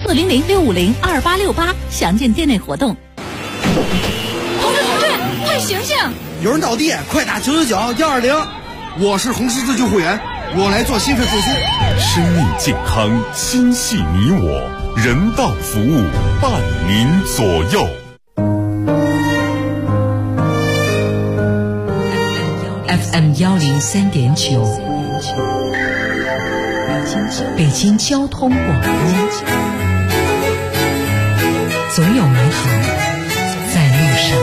400-650-2868，详见店内活动。同志，快醒醒！ 有人倒地，快打999-120。 我是红十字救护员，我来做心肺复苏。 生命健康，心系你我，人道服务伴您左右。 FM 103.9，北京交通广播，总有美好在路上。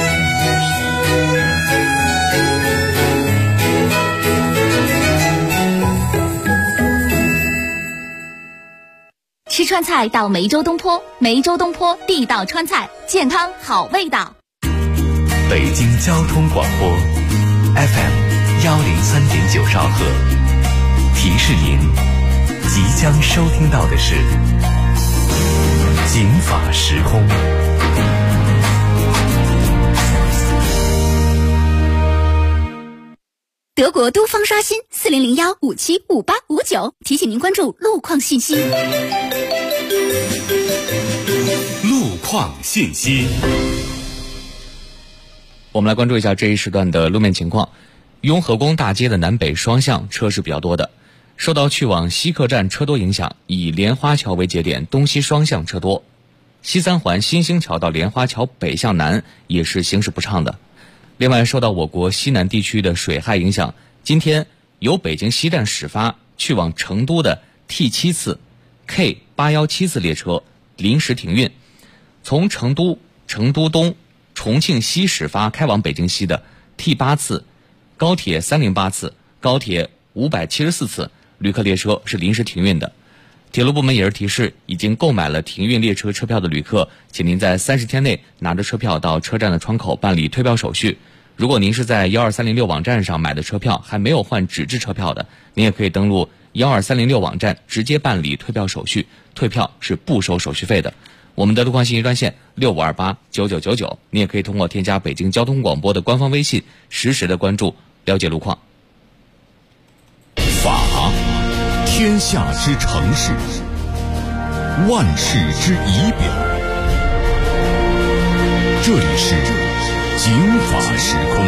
吃川菜到梅州东坡，梅州东坡地道川菜，健康好味道。 北京交通广播 FM 103.9兆赫，提示您即将收听到的是警法时空。 德国都方刷新4001575859，提醒您关注路况信息。 路况信息， 我们来关注一下这一时段的路面情况。雍和宫大街的南北双向车是比较多的，受到去往西客站车多影响，以莲花桥为节点，东西双向车多。西三环新兴桥到莲花桥北向南也是行驶不畅的。另外，受到我国西南地区的水害影响，今天由北京西站始发去往成都的 T7 次 K817 次列车临时停运，从成都东、重庆西始发开往北京西的 T8 次、高铁308次、高铁574次旅客列车是临时停运的。铁路部门也是提示，已经购买了停运列车车票的旅客，请您在30天内拿着车票到车站的窗口办理退票手续。如果您是在12306网站上买的车票，还没有换纸质车票的，您也可以登录12306网站直接办理退票手续，退票是不收手续费的。我们的路况信息专线65289999，你也可以通过添加北京交通广播的官方微信，实时的关注了解路况。 法，天下之城市，万世之仪表。这里是警法时空。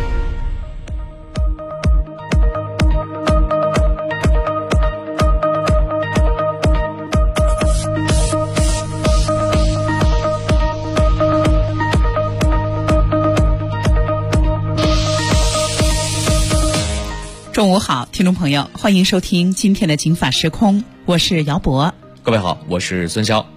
中午好，听众朋友，欢迎收听今天的警法时空，我是姚博。 各位好，我是孙潇。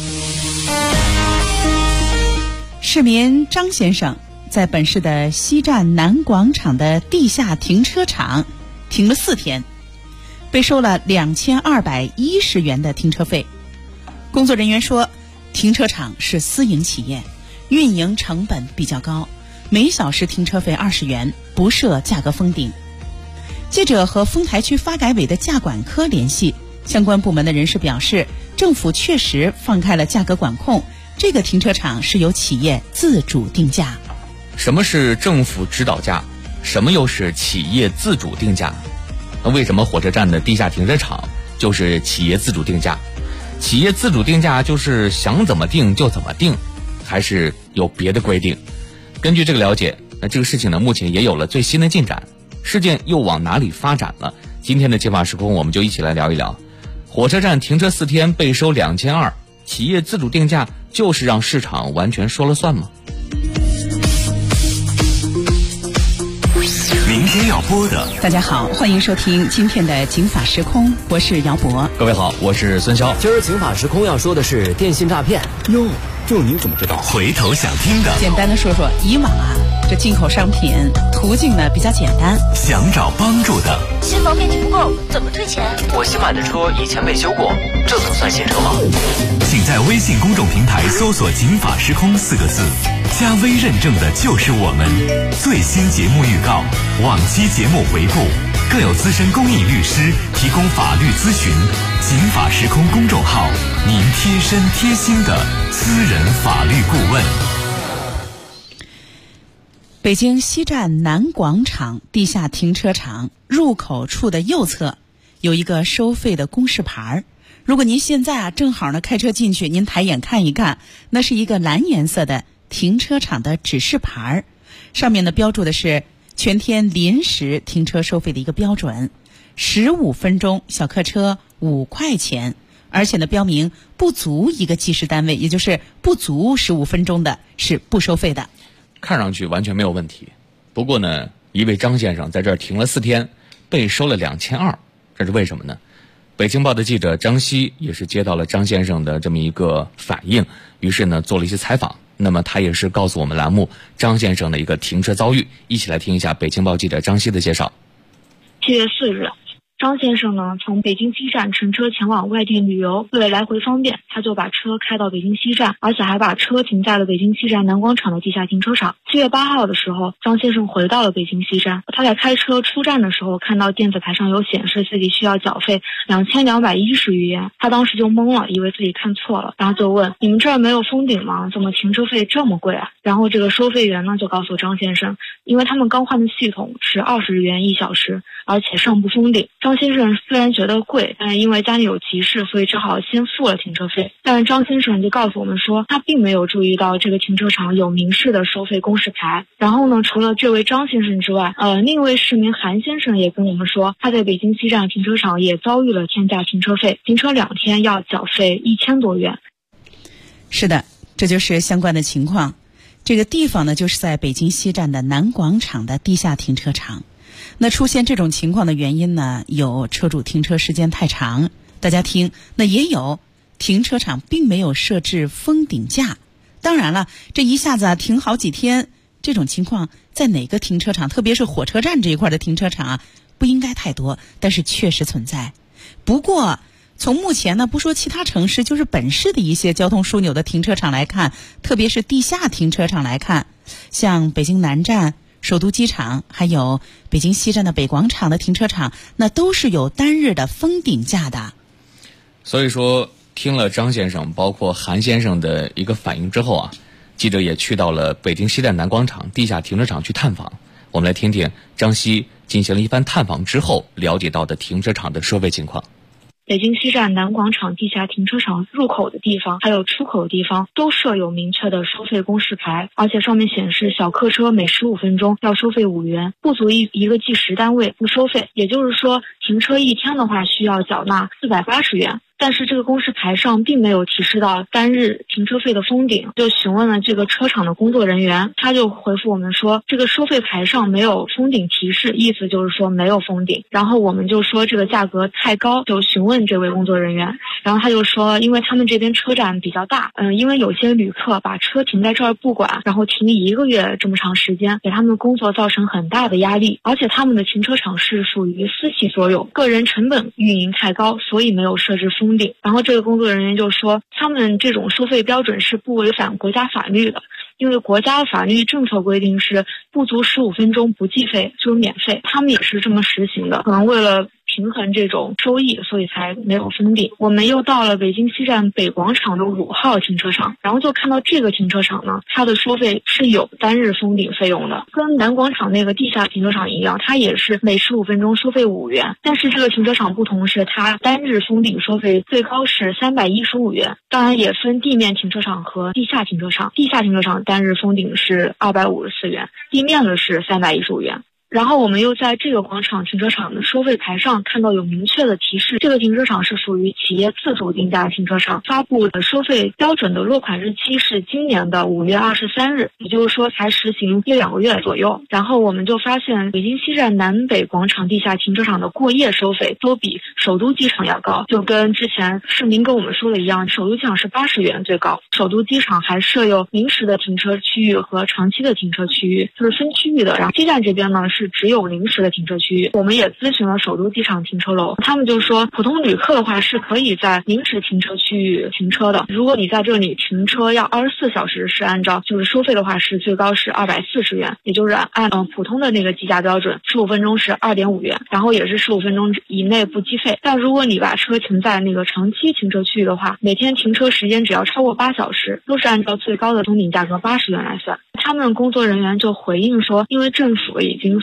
市民张先生在本市的西站南广场的地下停车场停了4天，被收了2210元的停车费。工作人员说，停车场是私营企业，运营成本比较高，每小时停车费20元，不设价格封顶。记者和丰台区发改委的价管科联系，相关部门的人士表示，政府确实放开了价格管控，这个停车场是由企业自主定价。 什么是政府指导价？什么又是企业自主定价？那为什么火车站的地下停车场就是企业自主定价？企业自主定价就是想怎么定就怎么定，还是有别的规定？根据这个了解，那这个事情呢，目前也有了最新的进展。事件又往哪里发展了？今天的警法时空，我们就一起来聊一聊。火车站停车4天被收2200，企业自主定价就是让市场完全说了算吗？ 明天要播的， 大家好，欢迎收听今天的警法时空，我是姚博。 各位好，我是孙潇。 今儿警法时空要说的是电信诈骗。 哟，这您怎么知道？回头想听的， 简单的说说，以往这进口商品途径呢比较简单， 想找帮助的， 新房面积不够，怎么退钱？ 我新买的车以前没修过，这能算新车吗？ 请在微信公众平台搜索警法时空4个字，加微认证的就是我们。最新节目预告，往期节目回顾，更有资深公益律师提供法律咨询。警法时空公众号，您贴身贴心的私人法律顾问。 北京西站南广场地下停车场入口处的右侧有一个收费的公示牌， 如果您现在正好呢开车进去，您抬眼看一看，那是一个蓝颜色的停车场的指示牌，上面呢标注的是全天临时停车收费的一个标准，15分钟小客车5块钱，而且呢标明不足一个计时单位，也就是不足15分钟的是不收费的。 看上去完全没有问题。不过呢，一位张先生在这儿停了4天，被收了2200，这是为什么呢？北京报的记者张希也是接到了张先生的这么一个反应，于是呢做了一些采访。那么他也是告诉我们栏目张先生的一个停车遭遇，一起来听一下北京报记者张希的介绍。 7月4日，张先生呢从北京西站乘车前往外地旅游，为了来回方便，他就把车开到北京西站，而且还把车停在了北京西站南广场的地下停车场。7月8号的时候，张先生回到了北京西站，他在开车出站的时候，看到电子牌上有显示自己需要缴费2210余元，他当时就懵了，以为自己看错了，然后就问：你们这儿没有封顶吗？怎么停车费这么贵啊？然后这个收费员呢就告诉张先生，因为他们刚换的系统是20元1小时，而且上不封顶。张先生虽然觉得贵，但是因为家里有急事，所以只好先付了停车费。但是张先生就告诉我们说，他并没有注意到这个停车场有明示的收费公示牌。然后呢，除了这位张先生之外，另一位市民韩先生也跟我们说，他在北京西站停车场也遭遇了天价停车费，停车2天要缴费1000多元。 是的，这就是相关的情况。这个地方呢，就是在北京西站的南广场的地下停车场。那出现这种情况的原因呢，有车主停车时间太长，大家听，那也有停车场并没有设置封顶架。当然了，这一下子停好几天，这种情况在哪个停车场，特别是火车站这一块的停车场不应该太多，但是确实存在。不过从目前呢，不说其他城市，就是本市的一些交通枢纽的停车场来看，特别是地下停车场来看，像北京南站、首都机场，还有北京西站的北广场的停车场，那都是有单日的封顶价的。 所以说，听了张先生包括韩先生的一个反应之后啊，记者也去到了北京西站南广场地下停车场去探访。我们来听听张希进行了一番探访之后了解到的停车场的收费情况。 北京西站南广场地下停车场入口的地方还有出口的地方都设有明确的收费公示牌，而且上面显示小客车每15分钟要收费5元，不足一个计时单位不收费，也就是说停车1天的话需要缴纳480元。但是这个公示牌上并没有提示到单日停车费的封顶，就询问了这个车厂的工作人员，他就回复我们说这个收费牌上没有封顶提示，意思就是说没有封顶。然后我们就说这个价格太高，就询问这位工作人员，然后他就说因为他们这边车站比较大，因为有些旅客把车停在这儿不管，然后停1个月这么长时间，给他们工作造成很大的压力，而且他们的停车场是属于私企所有，个人成本运营太高，所以没有设置封顶。然后这个工作人员就说他们这种收费标准是不违反国家法律的，因为国家法律政策规定是不足15分钟不计费，就是免费，他们也是这么实行的，可能为了平衡这种收益，所以才没有封顶。我们又到了北京西站北广场的5号停车场，然后就看到这个停车场呢，它的收费是有单日封顶费用的，跟南广场那个地下停车场一样，它也是每15分钟收费5元。但是这个停车场不同是，它单日封顶收费最高是315元，当然也分地面停车场和地下停车场。地下停车场单日封顶是254元，地面的是315元。然后我们又在这个广场停车场的收费牌上看到有明确的提示，这个停车场是属于企业自主定价停车场，发布的收费标准的落款日期是今年的5月23日，也就是说才实行1-2个月左右。然后我们就发现北京西站南北广场地下停车场的过夜收费都比首都机场要高，就跟之前市民跟我们说的一样，首都机场是80元最高，首都机场还设有临时的停车区域和长期的停车区域，就是分区域的。然后西站这边呢是只有临时的停车区域。我们也咨询了首都机场停车楼，他们就说普通旅客的话是可以在临时停车区域停车的，如果你在这里停车要24小时，是按照就是收费的话是最高是240元，也就是按普通的那个计价标准，15分钟是2.5元，然后也是15分钟以内不计费。但如果你把车停在那个长期停车区域的话，每天停车时间只要超过8小时，都是按照最高的封顶价格80元来算。他们工作人员就回应说，因为政府已经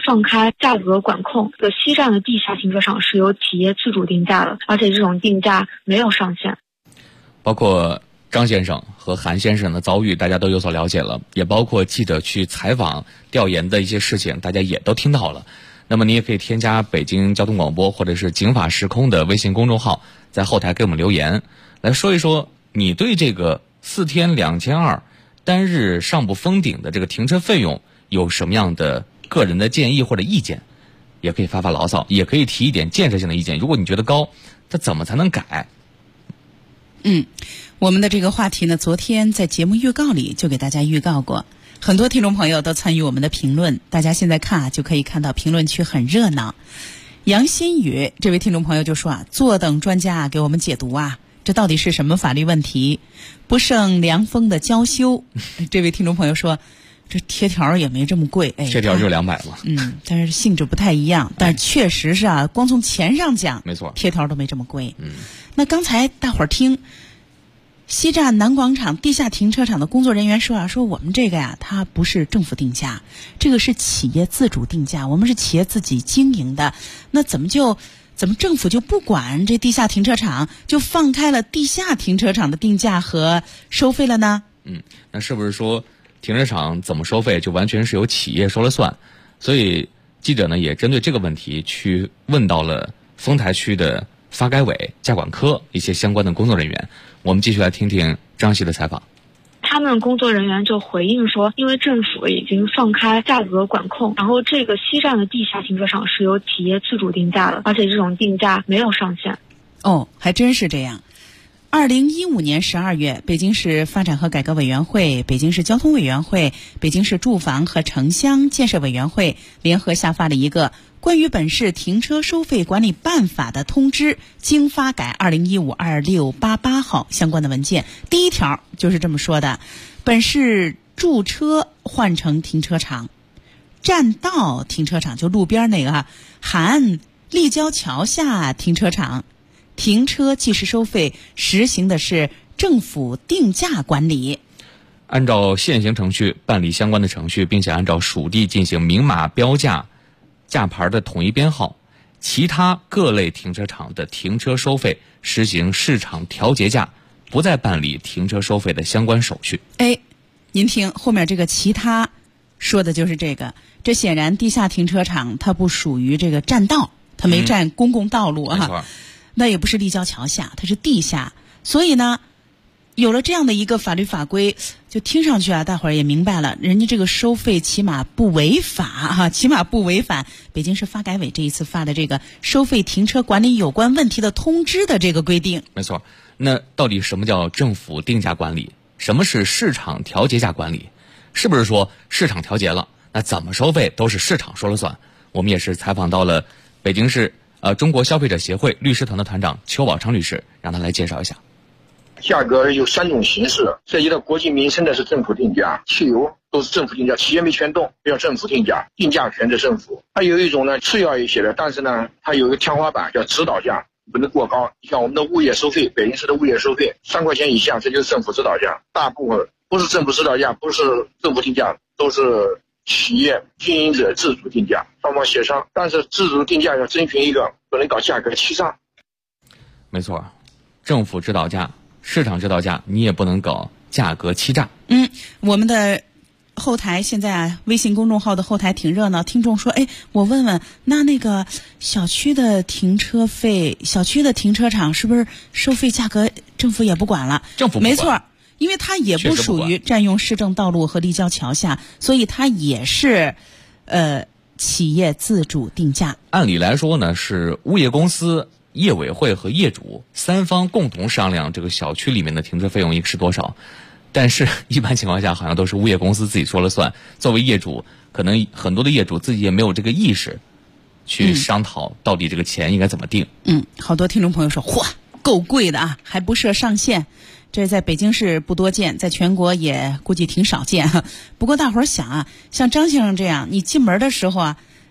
放开价格管控，这个西站的地下停车场是由企业自主定价的，而且这种定价没有上限。 包括张先生和韩先生的遭遇大家都有所了解了，也包括记者去采访调研的一些事情大家也都听到了。那么你也可以添加北京交通广播或者是警法时空的微信公众号，在后台给我们留言，来说一说你对这个4天2200单日上不封顶的这个停车费用有什么样的个人的建议或者意见，也可以发发牢骚，也可以提一点建设性的意见。如果你觉得高，它怎么才能改？ 我们的这个话题呢，昨天在节目预告里就给大家预告过，很多听众朋友都参与我们的评论，大家现在看就可以看到评论区很热闹。杨新宇这位听众朋友就说坐等专家给我们解读这到底是什么法律问题？不胜凉风的娇羞这位听众朋友说，这贴条也没这么贵， 贴条就200嘛。 但是性质不太一样，但是确实是光从钱上讲， 没错， 贴条都没这么贵。那刚才大伙儿听西站南广场地下停车场的工作人员说说我们这个它不是政府定价，这个是企业自主定价，我们是企业自己经营的，那怎么政府就不管这地下停车场，就放开了地下停车场的定价和收费了呢？ 那是不是说停车场怎么收费就完全是由企业说了算？所以记者呢也针对这个问题去问到了丰台区的发改委价管科一些相关的工作人员。我们继续来听听张希的采访。 他们工作人员就回应说，因为政府已经放开价格管控，然后这个西站的地下停车场是由企业自主定价的，而且这种定价没有上限。 还真是这样。2015年12月，北京市发展和改革委员会、北京市交通委员会、北京市住房和城乡建设委员会联合下发了一个关于本市停车收费管理办法的通知，经发改2015-2688号相关的文件。第一条就是这么说的：本市驻车换乘停车场、占道停车场，就路边那个含立交桥下停车场，停车计时收费实行的是政府定价管理， 按照现行程序办理相关的程序，并且按照属地进行明码标价、价牌的统一编号。其他各类停车场的停车收费实行市场调节价，不再办理停车收费的相关手续。 您听后面这个其他说的就是这个，这显然地下停车场它不属于这个占道，它没占公共道路那也不是立交桥下，它是地下。所以呢，有了这样的一个法律法规，就听上去大伙儿也明白了，人家这个收费起码不违法起码不违反北京市发改委这一次发的这个收费停车管理有关问题的通知的这个规定。 没错。那到底什么叫政府定价管理？什么是市场调节价管理？是不是说市场调节了，那怎么收费都是市场说了算？我们也是采访到了北京市中国消费者协会律师团的团长邱宝昌律师，让他来介绍一下。 价格有3种形式，涉及到国计民生的是政府定价，汽油都是政府定价，企业没权动，要政府定价，定价权在政府。还有一种呢次要一些的，但是呢它有一个天花板叫指导价，不能过高。你像我们的物业收费，北京市的物业收费3块钱以下，这就是政府指导价。大部分不是政府指导价，不是政府定价，都是企业经营者自主定价，双方协商。但是自主定价要遵循一个不能搞价格欺诈。 没错，政府指导价、市场指导价，你也不能搞价格欺诈。 我们的后台现在微信公众号的后台挺热闹，听众说我问问，那个小区的停车费、小区的停车场是不是收费价格政府也不管了？ 政府不管， 没错，因为它也不属于占用市政道路和立交桥下，所以它也是企业自主定价。 按理来说呢，是物业公司、业委会和业主3方共同商量这个小区里面的停车费用应该是多少，但是一般情况下好像都是物业公司自己说了算。作为业主，可能很多的业主自己也没有这个意识去商讨到底这个钱应该怎么定。 好多听众朋友说，嚯，够贵的还不设上限。这在北京市不多见，在全国也估计挺少见不过大伙儿想像张先生这样，你进门的时候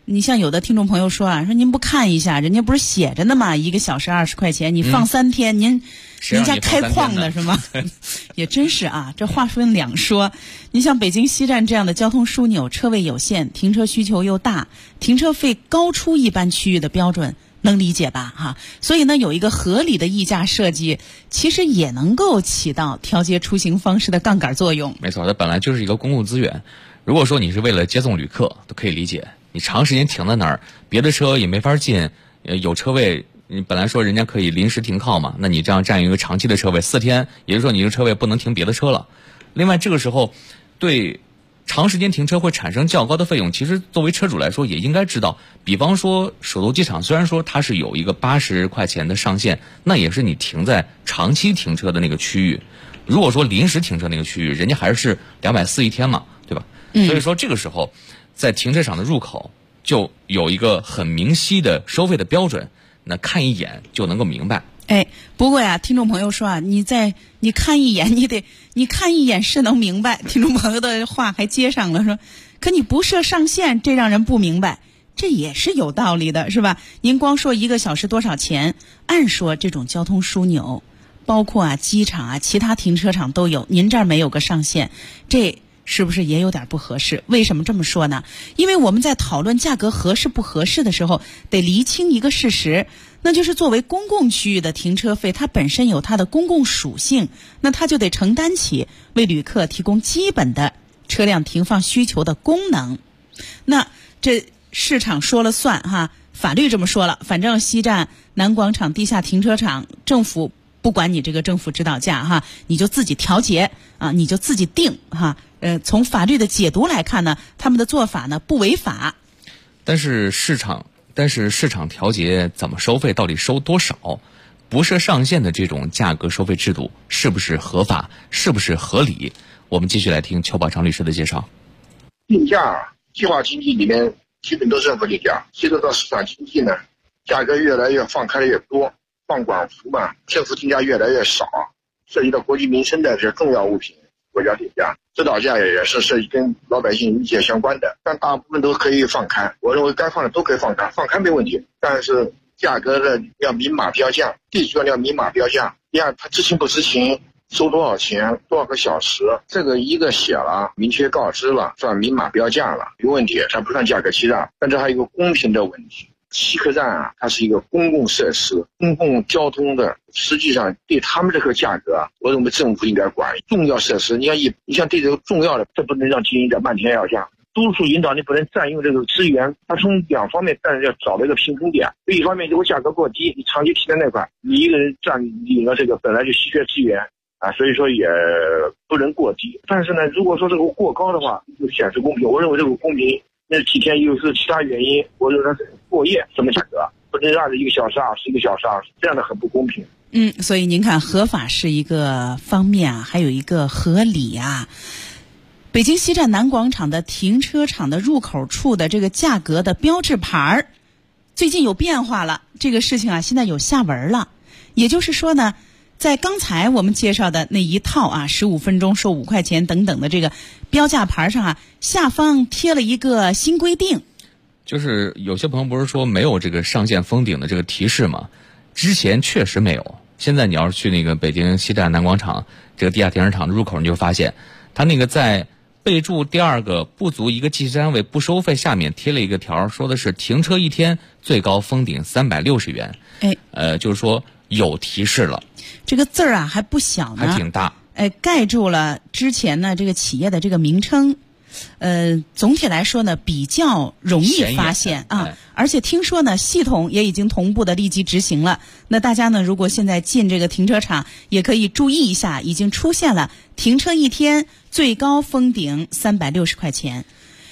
你像有的听众朋友说啊，说您不看一下，人家不是写着呢吗？1个小时20块钱，你放3天，您家开矿的是吗？也真是啊，这话分两说。你像北京西站这样的交通枢纽，车位有限，停车需求又大，停车费高出一般区域的标准，能理解吧？哈，所以呢，有一个合理的议价设计，其实也能够起到调节出行方式的杠杆作用。 没错，它本来就是一个公共资源。如果说你是为了接送旅客，都可以理解。你长时间停在那儿，别的车也没法进，有车位，你本来说人家可以临时停靠嘛，那你这样占用一个长期的车位4天，也就是说你这个车位不能停别的车了。另外这个时候对长时间停车会产生较高的费用，其实作为车主来说也应该知道，比方说首都机场虽然说它是有一个80块钱的上限，那也是你停在长期停车的那个区域，如果说临时停车那个区域，人家还是240一天嘛，对吧？所以说这个时候在停车场的入口就有一个很明晰的收费的标准，那看一眼就能够明白。 不过呀，听众朋友说啊，你看一眼，你看一眼是能明白。听众朋友的话还接上了，说，可你不设上限，这让人不明白。这也是有道理的，是吧？您光说1个小时多少钱，按说这种交通枢纽，包括啊机场啊其他停车场都有，您这儿没有个上限，这是不是也有点不合适？为什么这么说呢？因为我们在讨论价格合适不合适的时候，得厘清一个事实，那就是作为公共区域的停车费，它本身有它的公共属性，那它就得承担起为旅客提供基本的车辆停放需求的功能。那这市场说了算哈，法律这么说了，反正西站南广场地下停车场，政府不管你这个政府指导价哈，你就自己调节啊，你就自己定哈。从法律的解读来看呢，他们的做法呢不违法。 但是市场调节怎么收费，到底收多少？不设上限的这种价格收费制度是不是合法，是不是合理？我们继续来听邱宝昌律师的介绍。 定价计划经济里面基本都是政府定价，随着到市场经济呢，价格越来越放开的越多，放管服嘛，政府定价越来越少，涉及到国计民生的这重要物品，国家定价，指导价也是涉及跟老百姓密切相关的，但大部分都可以放开。我认为该放的都可以放开，放开没问题，但是价格呢要明码标价，地区要明码标价。第二，它执行不执行，收多少钱，多少个小时，这个一个写了，明确告知了，算明码标价了，没问题，它不算价格欺诈。但这还有一个公平的问题。西客站啊，它是一个公共设施、公共交通的，实际上对他们这个价格啊，我认为政府应该管。重要设施，你像对这个重要的，这不能让经营者漫天要价。督促引导，你不能占用这个资源，它从两方面，但是要找到一个平衡点。一方面，如果价格过低，你长期停在那块，你一个人占领了这个本来就稀缺资源啊，所以说也不能过低。但是呢，如果说这个过高的话，就显示公平。我认为这个公平。那几天又是其他原因，我认为它是过夜什么价格，不能让1个小时20，1个小时20，这样的很不公平。 所以您看，合法是一个方面啊，还有一个合理啊。北京西站南广场的停车场的入口处的这个价格的标志牌最近有变化了，这个事情啊现在有下文了。也就是说呢，在刚才我们介绍的那一套啊，15分钟收5块钱等等的这个标价牌上啊，下方贴了一个新规定。 就是有些朋友不是说没有这个上限封顶的这个提示吗？之前确实没有，现在你要是去那个北京西站南广场这个地下停车场的入口，你就发现它那个在备注第2个不足1个计时单位不收费下面贴了一个条，说的是停车1天最高封顶360元。就是说有提示了。 这个字儿啊还不小呢， 还挺大。 盖住了之前呢这个企业的这个名称。总体来说呢比较容易发现啊，而且听说呢系统也已经同步的立即执行了。那大家呢如果现在进这个停车场也可以注意一下，已经出现了停车1天最高封顶360块钱。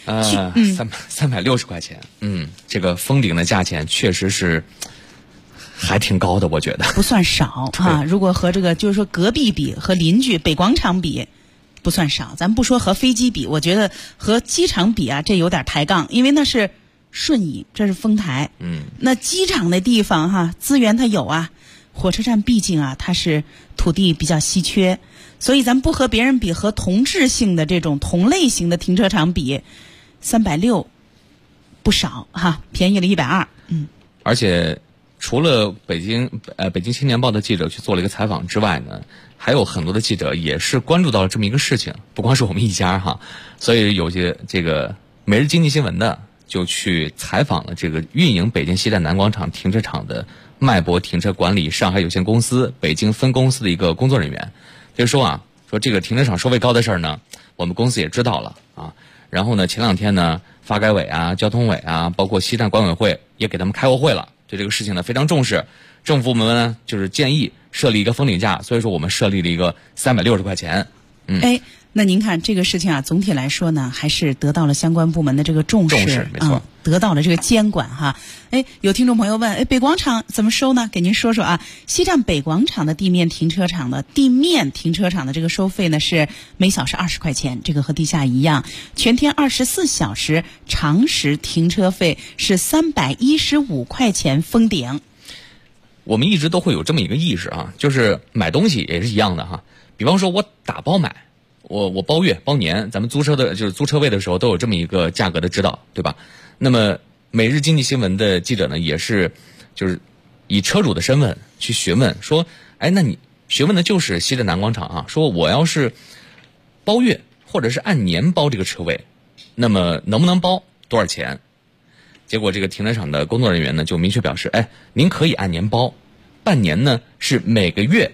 360块钱，这个封顶的价钱确实是还挺高的，我觉得不算少啊。如果和这个就是说隔壁比，和邻居北广场比，不算少。咱不说和飞机比，我觉得和机场比啊，这有点抬杠，因为那是顺义，这是丰台。那机场的地方哈，资源它有啊，火车站毕竟啊，它是土地比较稀缺，所以咱不和别人比，和同质性的这种同类型的停车场比，360 不少哈，便宜了120。 而且除了北京青年报的记者去做了一个采访之外呢，还有很多的记者也是关注到了这么一个事情，不光是我们一家哈，所以有些这个每日经济新闻的就去采访了这个运营北京西站南广场停车场的迈博停车管理上海有限公司北京分公司的一个工作人员，就说这个停车场收费高的事儿呢，我们公司也知道了啊。然后呢，前2天呢，发改委啊、交通委啊，包括西站管委会也给他们开过会了，对这个事情呢非常重视。政府部门呢就是建议设立一个封顶价，所以说我们设立了一个360块钱。 那您看这个事情啊，总体来说呢，还是得到了相关部门的这个重视， 没错， 得到了这个监管哈。有听众朋友问，北广场怎么收呢？给您说说啊，西站北广场的地面停车场的这个收费呢是每小时20块钱，这个和地下一样。全天24小时常时停车费是315块钱封顶。 我们一直都会有这么一个意识啊，就是买东西也是一样的哈。比方说我打包买。我包月包年，咱们租车位的时候都有这么一个价格的指导，对吧？那么每日经济新闻的记者呢，也是就是以车主的身份去询问说，那你询问的就是西站南广场啊，说我要是包月或者是按年包这个车位，那么能不能包多少钱？结果这个停车场的工作人员呢就明确表示，您可以按年包，半年呢是每个月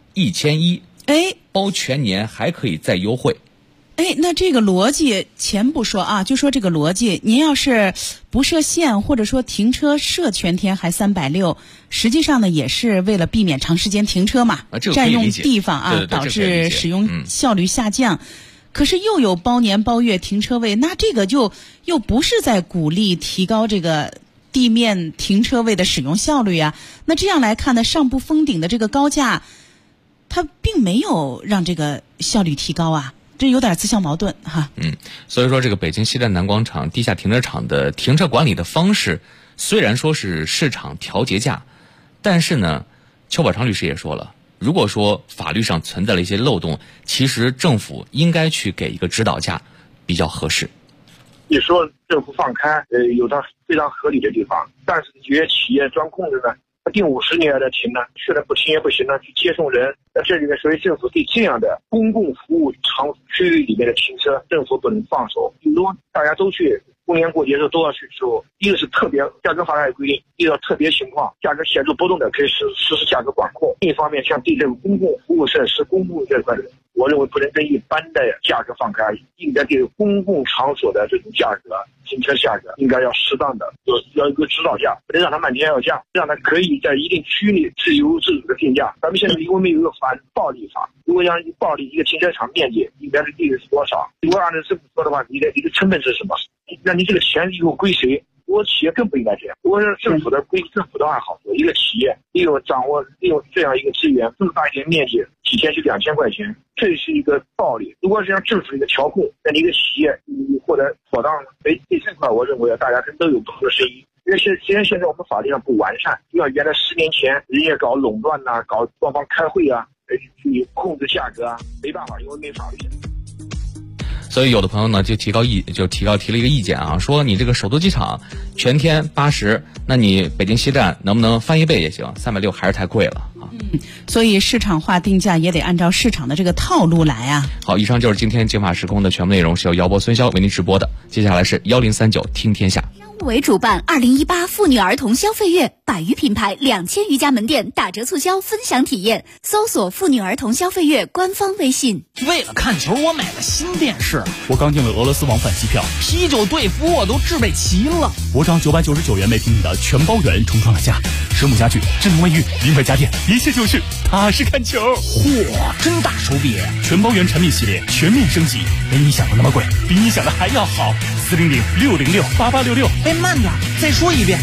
1100。包全年还可以再优惠。 那这个逻辑前不说啊，就说这个逻辑，您要是不设限或者说停车设全天还360，实际上呢也是为了避免长时间停车嘛，占用地方啊，导致使用效率下降。可是又有包年包月停车位，那这个就又不是在鼓励提高这个地面停车位的使用效率啊。那这样来看呢，上不封顶的这个高价，它并没有让这个效率提高啊，这有点自相矛盾哈。 所以说这个北京西站南广场地下停车场的停车管理的方式，虽然说是市场调节价，但是呢，邱宝昌律师也说了，如果说法律上存在了一些漏洞，其实政府应该去给一个指导价比较合适。 你说政府放开，有它非常合理的地方，但是有些企业钻空子呢，他定50年的停呢，去了不停也不行呢，去接送人。那这里面所以政府对这样的公共服务场区域里面的停车，政府不能放手。比如大家都去过年过节的时候都要去的时候，一个是特别价格法上有规定，一个特别情况价格显著波动的可以实施价格管控。另一方面，像对这个公共服务设施、公共这块的，我认为不能跟一般的价格放开，应该对公共场所的这种价格、停车价格应该要适当的要一个指导价，不能让它漫天要价，让它可以在一定区域内自由自主的定价。咱们现在因为没有一个反暴利法，如果让暴利一个停车场面积应该是利润是多少？如果按照政府说的话，你的成本是什么？那你这个钱以后归谁？如果企业更不应该这样。如果是政府的归政府的话好说，一个企业利用这样一个资源这么大一点面积，几天就2000块钱，这是一个暴利。如果是让政府一个调控，那你一个企业你获得妥当，对这块我认为大家都有不同的声音。因为既然现在我们法律上不完善，就像原来10年前人家搞垄断呐，搞双方开会啊，去控制价格啊，没办法，因为没法律。 所以有的朋友呢就提了一个意见啊，说你这个首都机场全天80，那你北京西站能不能翻1倍也行，360还是太贵了啊。 所以市场化定价也得按照市场的这个套路来啊。 好，以上就是今天金法时空的全部内容，是由姚博、孙潇为您直播的。接下来是1039听天下。 为主办2018妇女儿童消费月，100余品牌2000余家门店打折促销分享体验，搜索妇女儿童消费月官方微信。 为了看球，我买了新电视，我刚订了俄罗斯往返机票，啤酒队服我都置备齐了。我涨999元每平米的全包圆重创了价，水母家具、智能卫浴、名牌家电，一切就是踏实看球。嚯，真大手笔！全包圆产品系列全面升级，没你想的那么贵，比你想的还要好。400-606-8866。慢点，再说一遍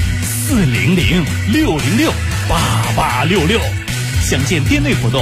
，400-606-8866。详见店内活动。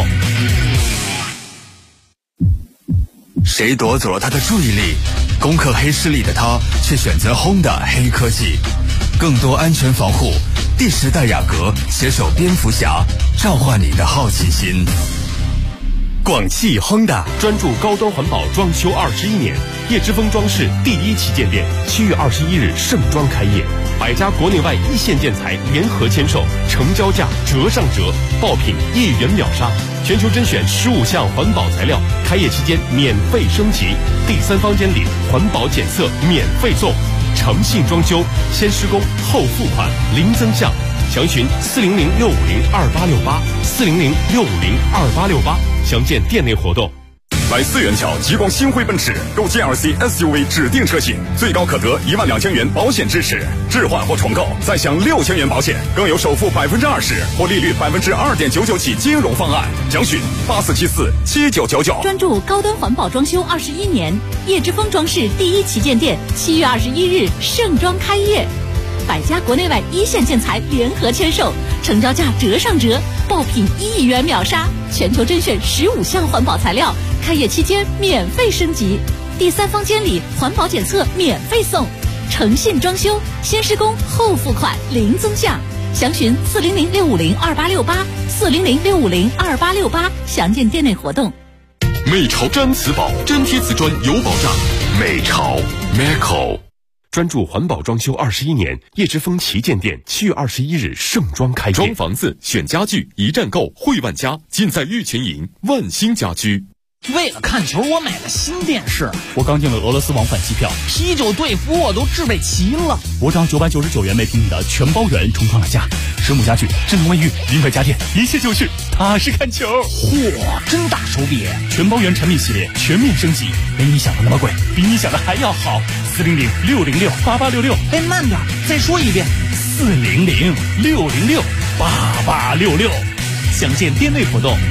谁夺走了他的注意力？攻克黑势力的他，却选择Honda黑科技，更多安全防护。第10代雅阁携手蝙蝠侠，召唤你的好奇心。 广汽亨达专注高端环保装修21年，叶之峰装饰第1旗舰店7月21日盛装开业，100家国内外一线建材联合签售，成交价折上折，爆品1亿元秒杀，全球甄选15项环保材料，开业期间免费升级，第3方监理环保检测免费送，诚信装修，先施工后付款，零增项。详询400-650-2868，400-650-2868，详见店内活动。 来4元桥极光星辉奔驰购 GLC SUV 指定车型，最高可得12000元保险支持，置换或重购再享6000元保险，更有首付20%或利率2.99%起金融方案。详询84747999。 专注高端环保装修21年，叶之峰装饰第1旗舰店7月21日盛装开业，100家国内外一线建材联合签售，成交价折上折，爆品1亿元秒杀，全球甄选15项环保材料，开业期间免费升级，第3方监理环保检测免费送，诚信装修，先施工后付款，零增项。详询400-650-2868，400-650-2868，详见店内活动。 美潮毡瓷宝，真贴瓷砖有保障。美潮 Meco。 专注环保装修21年，叶之峰旗舰店7月21日盛装开业。 装房子、选家具，一站购，汇万家，尽在玉群营万兴家居。 为了看球，我买了新电视。我刚订了俄罗斯往返机票，啤酒、队服我都置备齐了。我涨999元每平米的全包圆重创了家，水母家具、智能卫浴、临快家电，一切就是踏实看球。嚯，真大手笔！全包圆产品系列全面升级，没你想的那么贵，比你想的还要好。400-606-8866。哎，慢点，再说一遍。400-606-8866。详见店内活动。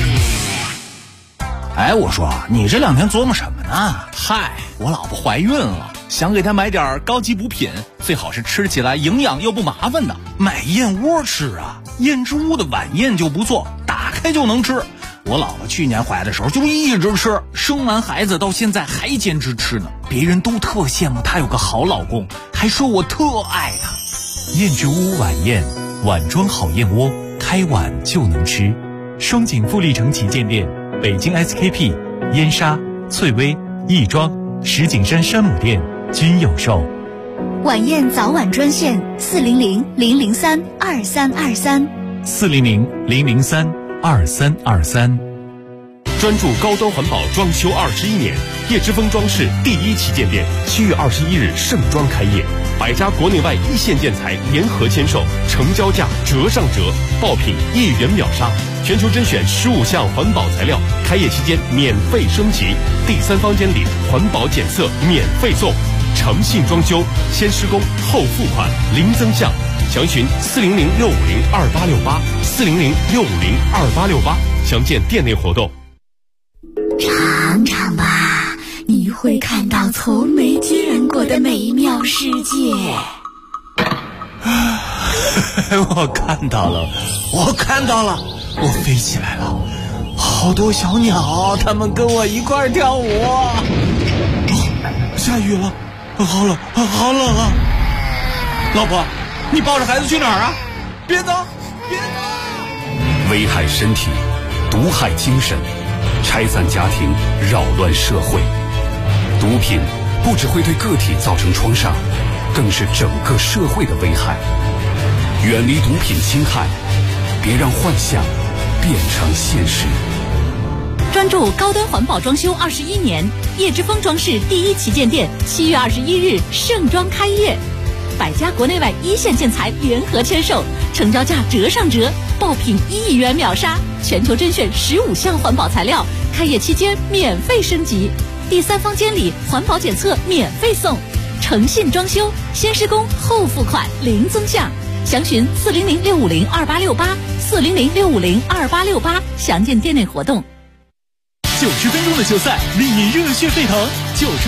哎，我说你这2天琢磨什么呢？嗨，我老婆怀孕了，想给她买点高级补品，最好是吃起来营养又不麻烦的。买燕窝吃啊，燕之屋的晚宴就不错，打开就能吃。我老婆去年怀的时候就一直吃，生完孩子到现在还坚持吃呢。别人都特羡慕她有个好老公，还说我特爱她。 燕之屋晚宴，碗装好燕窝，开碗就能吃。双井富力城旗舰店。北京 SKP、燕莎、翠微、亦庄、石景山山姆店均有售。 晚宴早晚专线400-003-2323。 400-003-2323。 专注高端环保装修21年，叶之峰装饰第1旗舰店7月21日盛装开业，100家国内外一线建材联合签售，成交价折上折，爆品1亿元秒杀，全球甄选15项环保材料，开业期间免费升级，第3方监理环保检测免费送，诚信装修，先施工后付款，零增项。详询400-650-2868，400-650-2868，详见店内活动。 尝尝吧，你会看到从没见过的美妙世界。 我看到了，我飞起来了，好多小鸟，它们跟我一块跳舞。下雨了，好冷啊！老婆，你抱着孩子去哪儿啊？别走！ 危害身体，毒害精神，拆散家庭，扰乱社会。毒品不只会对个体造成创伤，更是整个社会的危害。远离毒品侵害，别让幻想变成现实。 专注高端环保装修21年，叶之峰装饰第1旗舰店7月21日盛装开业，100家国内外一线建材联合签售，成交价折上折，爆品1亿元秒杀，全球甄选15项环保材料，开业期间免费升级，第3方监理环保检测免费送，诚信装修，先施工后付款，零增项。详询400-650-2868，400-650-2868，详见店内活动。 90分钟的球赛令你热血沸腾，90